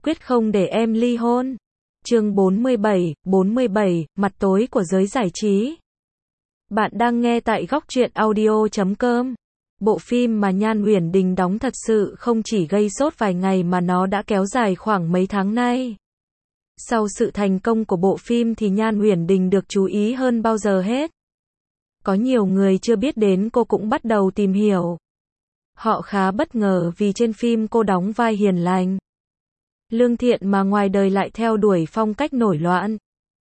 quyết không để em ly hôn. Chương 47, mặt tối của giới giải trí. Bạn đang nghe tại góc truyện audio.com. Bộ phim mà Nhan Uyển Đình đóng thật sự không chỉ gây sốt vài ngày mà nó đã kéo dài khoảng mấy tháng nay. Sau sự thành công của bộ phim thì Nhan Uyển Đình được chú ý hơn bao giờ hết. Có nhiều người chưa biết đến cô cũng bắt đầu tìm hiểu. Họ khá bất ngờ vì trên phim cô đóng vai hiền lành, lương thiện mà ngoài đời lại theo đuổi phong cách nổi loạn,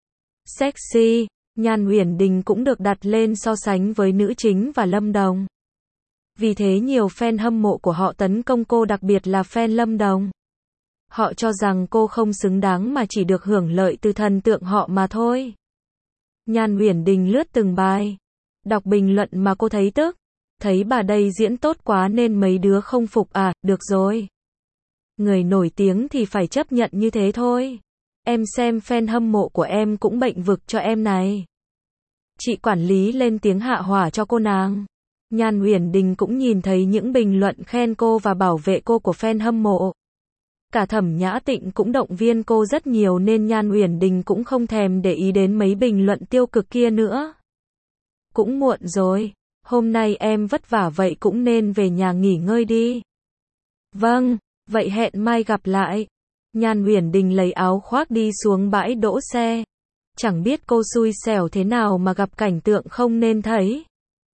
sexy. Nhan Uyển Đình cũng được đặt lên so sánh với nữ chính và Lâm Đồng. Vì thế nhiều fan hâm mộ của họ tấn công cô, đặc biệt là fan Lâm Đồng. Họ cho rằng cô không xứng đáng mà chỉ được hưởng lợi từ thần tượng họ mà thôi. Nhan Uyển Đình lướt từng bài, đọc bình luận mà cô thấy tức. Thấy bà đây diễn tốt quá nên mấy đứa không phục à, được rồi. Người nổi tiếng thì phải chấp nhận như thế thôi. Em xem fan hâm mộ của em cũng bệnh vực cho em này. Chị quản lý lên tiếng hạ hỏa cho cô nàng. Nhan Uyển Đình cũng nhìn thấy những bình luận khen cô và bảo vệ cô của fan hâm mộ. Cả Thẩm Nhã Tịnh cũng động viên cô rất nhiều nên Nhan Uyển Đình cũng không thèm để ý đến mấy bình luận tiêu cực kia nữa. Cũng muộn rồi. Hôm nay em vất vả vậy cũng nên về nhà nghỉ ngơi đi. Vâng, vậy hẹn mai gặp lại. Nhan Uyển Đình lấy áo khoác đi xuống bãi đỗ xe. Chẳng biết cô xui xẻo thế nào mà gặp cảnh tượng không nên thấy.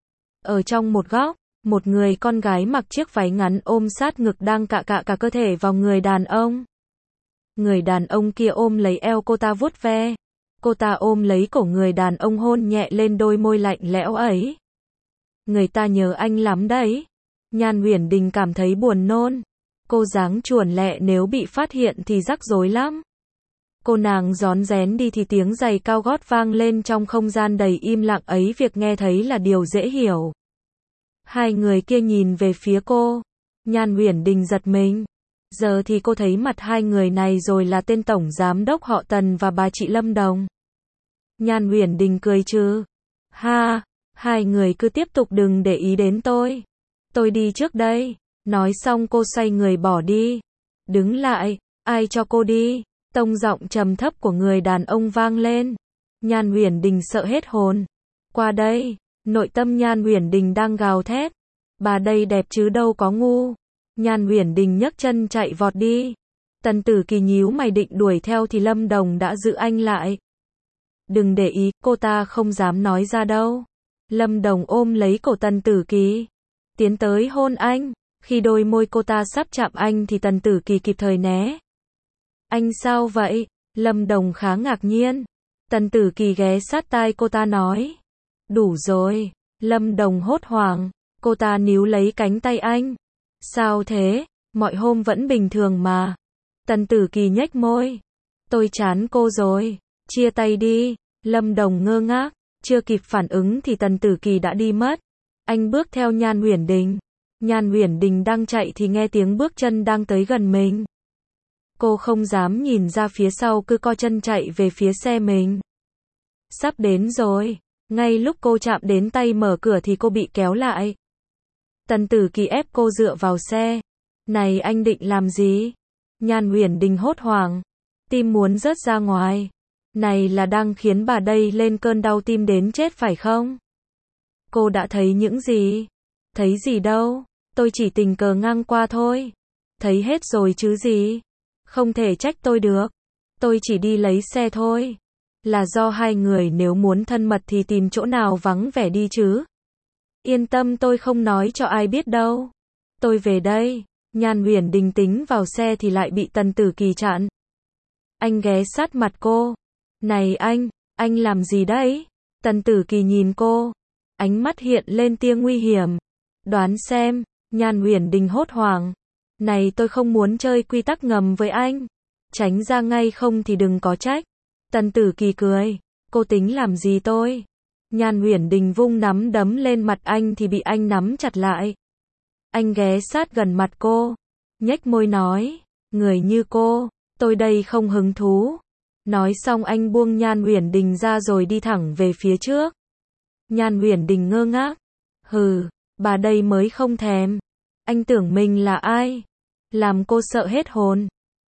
Ở trong một góc, một người con gái mặc chiếc váy ngắn ôm sát ngực đang cạ cả cơ thể vào người đàn ông. Người đàn ông kia ôm lấy eo cô ta vuốt ve. Cô ta ôm lấy cổ người đàn ông hôn nhẹ lên đôi môi lạnh lẽo ấy. Người ta nhớ anh lắm đấy. Nhan Uyển Đình cảm thấy buồn nôn. Cô dáng chuồn lẹ nếu bị phát hiện thì rắc rối lắm. Cô nàng rón rén đi thì tiếng giày cao gót vang lên trong không gian đầy im lặng ấy, việc nghe thấy là điều dễ hiểu. Hai người kia nhìn về phía cô. Nhan Uyển Đình giật mình. Giờ thì cô thấy mặt hai người này rồi, là tên tổng giám đốc họ Tần và bà chị Lâm Đồng. Nhan Uyển Đình cười trừ. Ha, hai người cứ tiếp tục đừng để ý đến tôi. Tôi đi trước đây. Nói xong cô xoay người bỏ đi. Đứng lại, ai cho cô đi? Tông giọng trầm thấp của người đàn ông vang lên. Nhan Uyển Đình sợ hết hồn. Qua đây, nội tâm Nhan Uyển Đình đang gào thét. Bà đây đẹp chứ đâu có ngu. Nhan Uyển Đình nhấc chân chạy vọt đi. Tần Tử Kỳ nhíu mày định đuổi theo thì Lâm Đồng đã giữ anh lại. Đừng để ý, cô ta không dám nói ra đâu. Lâm Đồng ôm lấy cổ Tần Tử Kỳ, tiến tới hôn anh. Khi đôi môi cô ta sắp chạm anh thì Tần Tử Kỳ kịp thời né. Anh sao vậy? Lâm Đồng khá ngạc nhiên. Tần Tử Kỳ ghé sát tai cô ta nói. Đủ rồi. Lâm Đồng hốt hoảng. Cô ta níu lấy cánh tay anh. Sao thế? Mọi hôm vẫn bình thường mà. Tần Tử Kỳ nhếch môi. Tôi chán cô rồi. Chia tay đi. Lâm Đồng ngơ ngác. Chưa kịp phản ứng thì Tần Tử Kỳ đã đi mất. Anh bước theo Nhan Uyển Đình. Nhan Uyển Đình đang chạy thì nghe tiếng bước chân đang tới gần mình. Cô không dám nhìn ra phía sau, cứ co chân chạy về phía xe mình. Sắp đến rồi. Ngay lúc cô chạm đến tay mở cửa thì cô bị kéo lại. Tần Tử Kỳ ép cô dựa vào xe. Này, anh định làm gì? Nhan Uyển Đình hốt hoảng. Tim muốn rớt ra ngoài. Này là đang khiến bà đây lên cơn đau tim đến chết phải không? Cô đã thấy những gì? Thấy gì đâu, tôi chỉ tình cờ ngang qua thôi. Thấy hết rồi chứ gì. Không thể trách tôi được. Tôi chỉ đi lấy xe thôi. Là do hai người nếu muốn thân mật thì tìm chỗ nào vắng vẻ đi chứ. Yên tâm, tôi không nói cho ai biết đâu. Tôi về đây. Nhan Uyển Đình tính vào xe thì lại bị Tần Tử Kỳ chặn. Anh ghé sát mặt cô. Này anh làm gì đấy? Tần Tử Kỳ nhìn cô. Ánh mắt hiện lên tia nguy hiểm. Đoán xem. Nhan Uyển Đình hốt hoảng. Này, tôi không muốn chơi quy tắc ngầm với anh. Tránh ra ngay không thì đừng có trách. Tần Tử Kỳ cười. Cô tính làm gì tôi? Nhan Uyển Đình vung nắm đấm lên mặt anh thì bị anh nắm chặt lại. Anh ghé sát gần mặt cô. Nhếch môi nói. Người như cô, tôi đây không hứng thú. Nói xong anh buông Nhan Uyển Đình ra rồi đi thẳng về phía trước. Nhan Uyển Đình ngơ ngác. Hừ, bà đây mới không thèm. Anh tưởng mình là ai? Làm cô sợ hết hồn.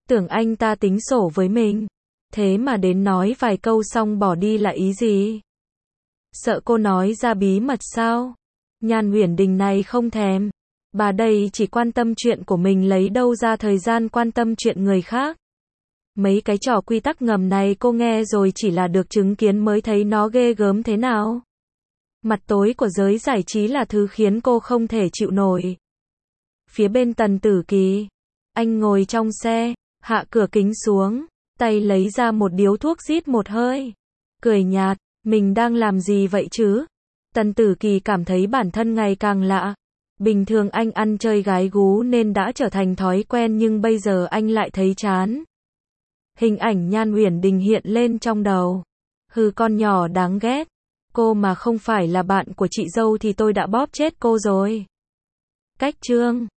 Tưởng anh ta tính sổ với mình. Thế mà đến nói vài câu xong bỏ đi là ý gì? Sợ cô nói ra bí mật sao? Nhan Uyển Đình này không thèm. Bà đây chỉ quan tâm chuyện của mình, lấy đâu ra thời gian quan tâm chuyện người khác. Mấy cái trò quy tắc ngầm này cô nghe rồi chỉ là được chứng kiến mới thấy nó ghê gớm thế nào. Mặt tối của giới giải trí là thứ khiến cô không thể chịu nổi. Phía bên Tần Tử Kỳ, anh ngồi trong xe, hạ cửa kính xuống, tay lấy ra một điếu thuốc rít một hơi. Cười nhạt, mình đang làm gì vậy chứ? Tần Tử Kỳ cảm thấy bản thân ngày càng lạ. Bình thường anh ăn chơi gái gú nên đã trở thành thói quen, nhưng bây giờ anh lại thấy chán. Hình ảnh Nhan Uyển Đình hiện lên trong đầu. Hừ, con nhỏ đáng ghét. Cô mà không phải là bạn của chị dâu thì tôi đã bóp chết cô rồi. Cách chương